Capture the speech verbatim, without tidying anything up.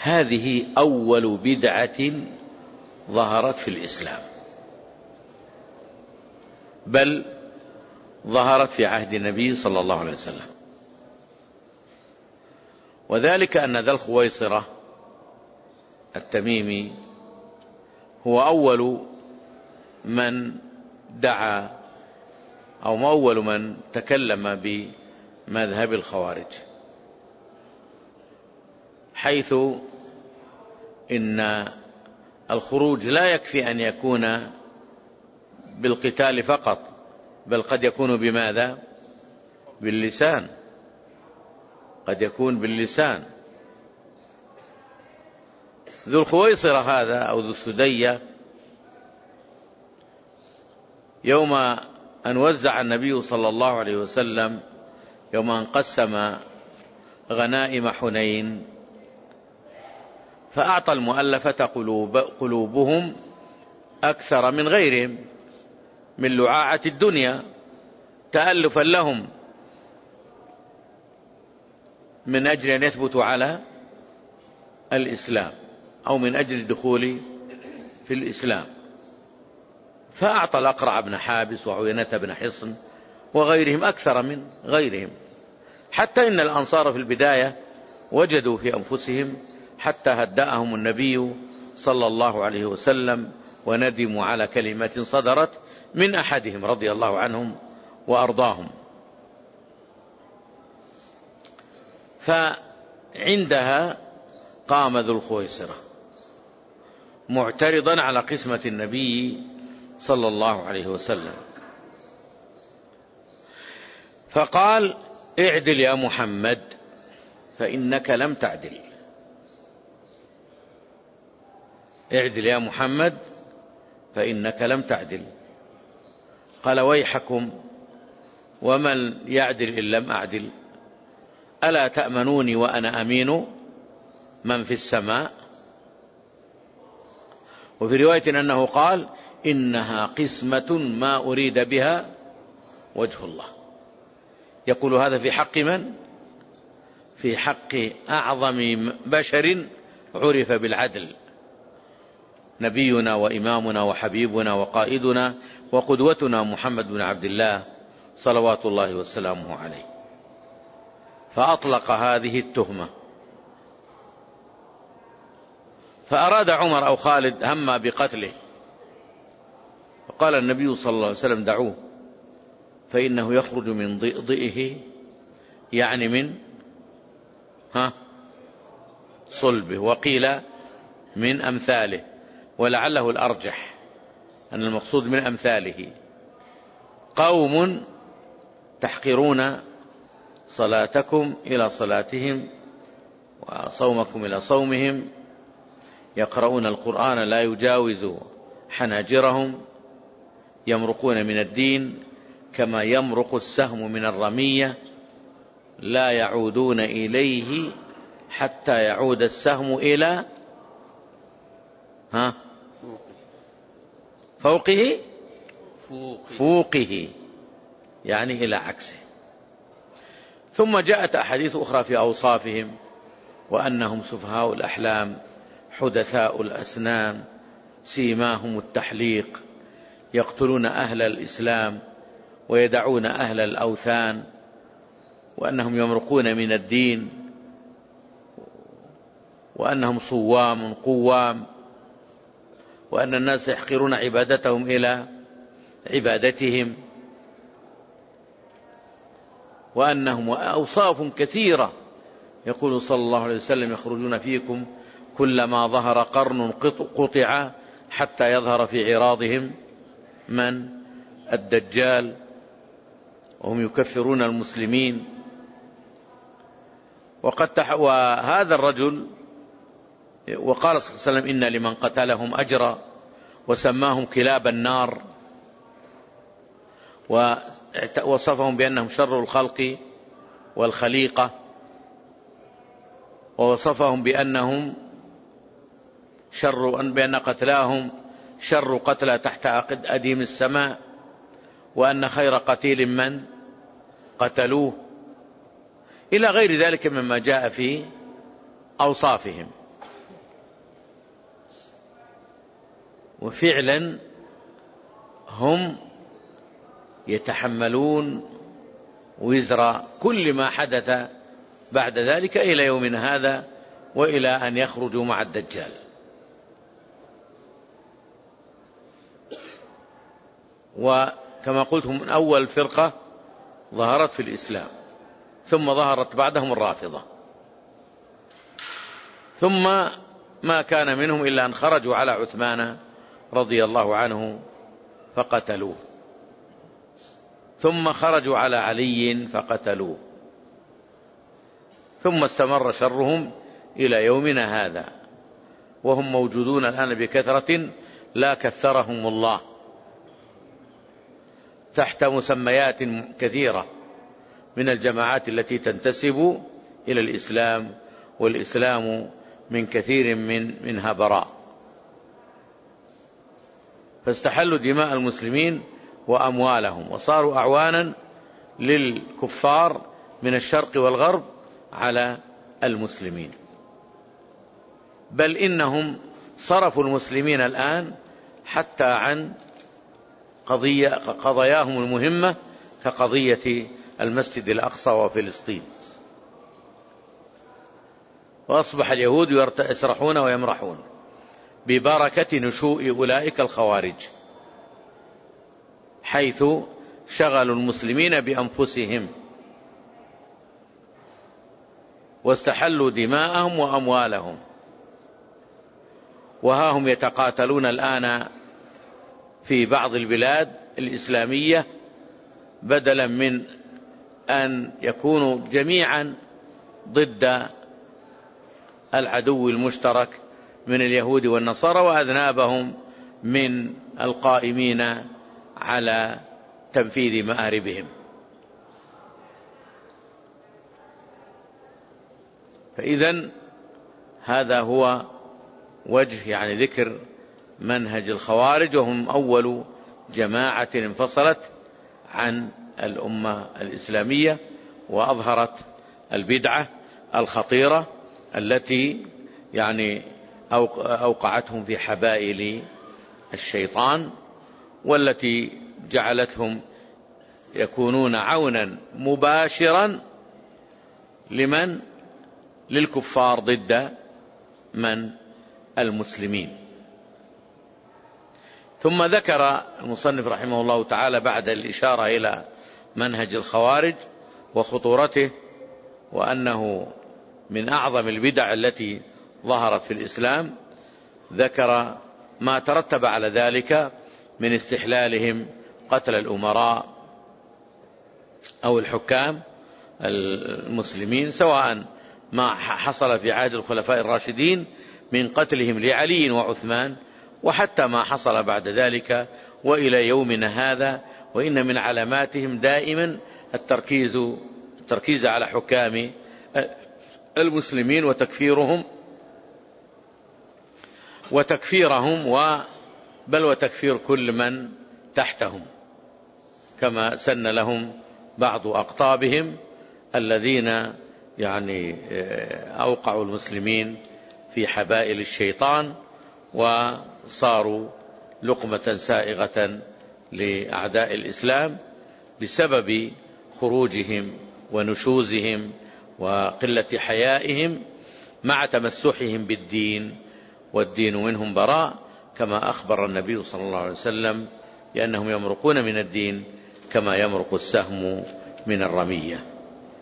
هذه أول بدعة ظهرت في الإسلام، بل ظهرت في عهد النبي صلى الله عليه وسلم. وذلك أن ذا الخويصرة التميمي هو أول من دعا أو أول من تكلم بمذهب الخوارج، حيث إن الخروج لا يكفي أن يكون بالقتال فقط، بل قد يكون بماذا؟ باللسان، قد يكون باللسان. ذو الخويصرة هذا أو ذو الثدية يوم أن وزع النبي صلى الله عليه وسلم، يوم أن قسم غنائم حنين، فأعطى المؤلفة قلوب قلوبهم أكثر من غيرهم من لعاعة الدنيا، تألفا لهم من أجل أن يثبتوا على الإسلام أو من أجل الدخول في الإسلام. فأعطى الأقرع بن حابس وعيينة بن حصن وغيرهم أكثر من غيرهم، حتى إن الأنصار في البداية وجدوا في أنفسهم، حتى هدأهم النبي صلى الله عليه وسلم وندموا على كلمة صدرت من أحدهم رضي الله عنهم وأرضاهم. فعندها قام ذو الخويصرة معترضا على قسمة النبي صلى الله عليه وسلم، فقال: اعدل يا محمد فإنك لم تعدل، اعدل يا محمد فإنك لم تعدل. قال: ويحكم، ومن يعدل إن لم أعدل؟ ألا تأمنوني وأنا أمين من في السماء؟ وفي رواية أنه قال: إنها قسمة ما أريد بها وجه الله. يقول هذا في حق من؟ في حق أعظم بشر عرف بالعدل، نبينا وإمامنا وحبيبنا وقائدنا وقدوتنا محمد بن عبد الله صلوات الله وسلامه عليه. فأطلق هذه التهمة، فأراد عمر أو خالد هم بقتله، فقال النبي صلى الله عليه وسلم: دعوه فإنه يخرج من ضئضئه، يعني من ها صلبه، وقيل من أمثاله، ولعله الأرجح أن المقصود من أمثاله. قوم تحقرون صلاتكم إلى صلاتهم وصومكم إلى صومهم، يقرؤون القرآن لا يجاوز حناجرهم، يمرقون من الدين كما يمرق السهم من الرمية، لا يعودون إليه حتى يعود السهم إلى ها فوقه فوقه، يعني إلى عكسه. ثم جاءت أحاديث أخرى في أوصافهم، وأنهم سفهاء الأحلام حدثاء الأسنان سيماهم التحليق، يقتلون أهل الإسلام ويدعون أهل الأوثان، وأنهم يمرقون من الدين، وأنهم صوام قوام، وأن الناس يحقرون عبادتهم إلى عبادتهم، وأنهم أوصاف كثيرة. يقول صلى الله عليه وسلم: يخرجون فيكم كلما ظهر قرن قطع حتى يظهر في عراضهم من؟ الدجال، وهم يكفرون المسلمين. وقد تح... وهذا الرجل وقال صلى الله عليه وسلم: إن لمن قتلهم أجرا، وسماهم كلاب النار، ووصفهم بأنهم شر الخلق والخليقة، ووصفهم بأنهم شر بأن قتلاهم شر قتلى تحت أديم السماء، وأن خير قتيل من قتلوه، إلى غير ذلك مما جاء في أوصافهم. وفعلا هم يتحملون وزر كل ما حدث بعد ذلك إلى يومنا هذا، وإلى أن يخرجوا مع الدجال. وكما قلت من أول فرقة ظهرت في الإسلام، ثم ظهرت بعدهم الرافضة، ثم ما كان منهم إلا أن خرجوا على عثمان رضي الله عنه فقتلوه، ثم خرجوا على علي فقتلوه، ثم استمر شرهم إلى يومنا هذا، وهم موجودون الآن بكثرة لا كثرهم الله، تحت مسميات كثيرة من الجماعات التي تنتسب إلى الإسلام، والإسلام من كثير من منها براء. فاستحلوا دماء المسلمين وأموالهم، وصاروا أعوانا للكفار من الشرق والغرب على المسلمين، بل إنهم صرفوا المسلمين الآن حتى عن قضية قضاياهم المهمة كقضية المسجد الأقصى وفلسطين، وأصبح اليهود يسرحون ويمرحون ببركة نشوء أولئك الخوارج، حيث شغلوا المسلمين بأنفسهم واستحلوا دماءهم وأموالهم. وها هم يتقاتلون الآن في بعض البلاد الإسلامية، بدلا من أن يكونوا جميعا ضد العدو المشترك من اليهود والنصارى، وأذنابهم من القائمين على تنفيذ مآربهم. فإذن هذا هو وجه يعني ذكر منهج الخوارج، وهم أول جماعة انفصلت عن الأمة الإسلامية وأظهرت البدعة الخطيرة التي يعني أوقعتهم في حبائل الشيطان، والتي جعلتهم يكونون عونا مباشرا لمن للكفار ضد من المسلمين. ثم ذكر المصنف رحمه الله تعالى بعد الإشارة إلى منهج الخوارج وخطورته، وأنه من أعظم البدع التي ظهرت في الإسلام، ذكر ما ترتب على ذلك من استحلالهم قتل الأمراء أو الحكام المسلمين، سواء ما حصل في عهد الخلفاء الراشدين من قتلهم لعلي وعثمان، وحتى ما حصل بعد ذلك وإلى يومنا هذا. وإن من علاماتهم دائما التركيز التركيز على حكام المسلمين وتكفيرهم وتكفيرهم بل وتكفير كل من تحتهم، كما سن لهم بعض أقطابهم الذين يعني أوقعوا المسلمين في حبائل الشيطان، وصاروا لقمة سائغة لأعداء الإسلام بسبب خروجهم ونشوزهم وقلة حيائهم مع تمسحهم بالدين، والدين منهم براء، كما أخبر النبي صلى الله عليه وسلم بأنهم يمرقون من الدين كما يمرق السهم من الرمية.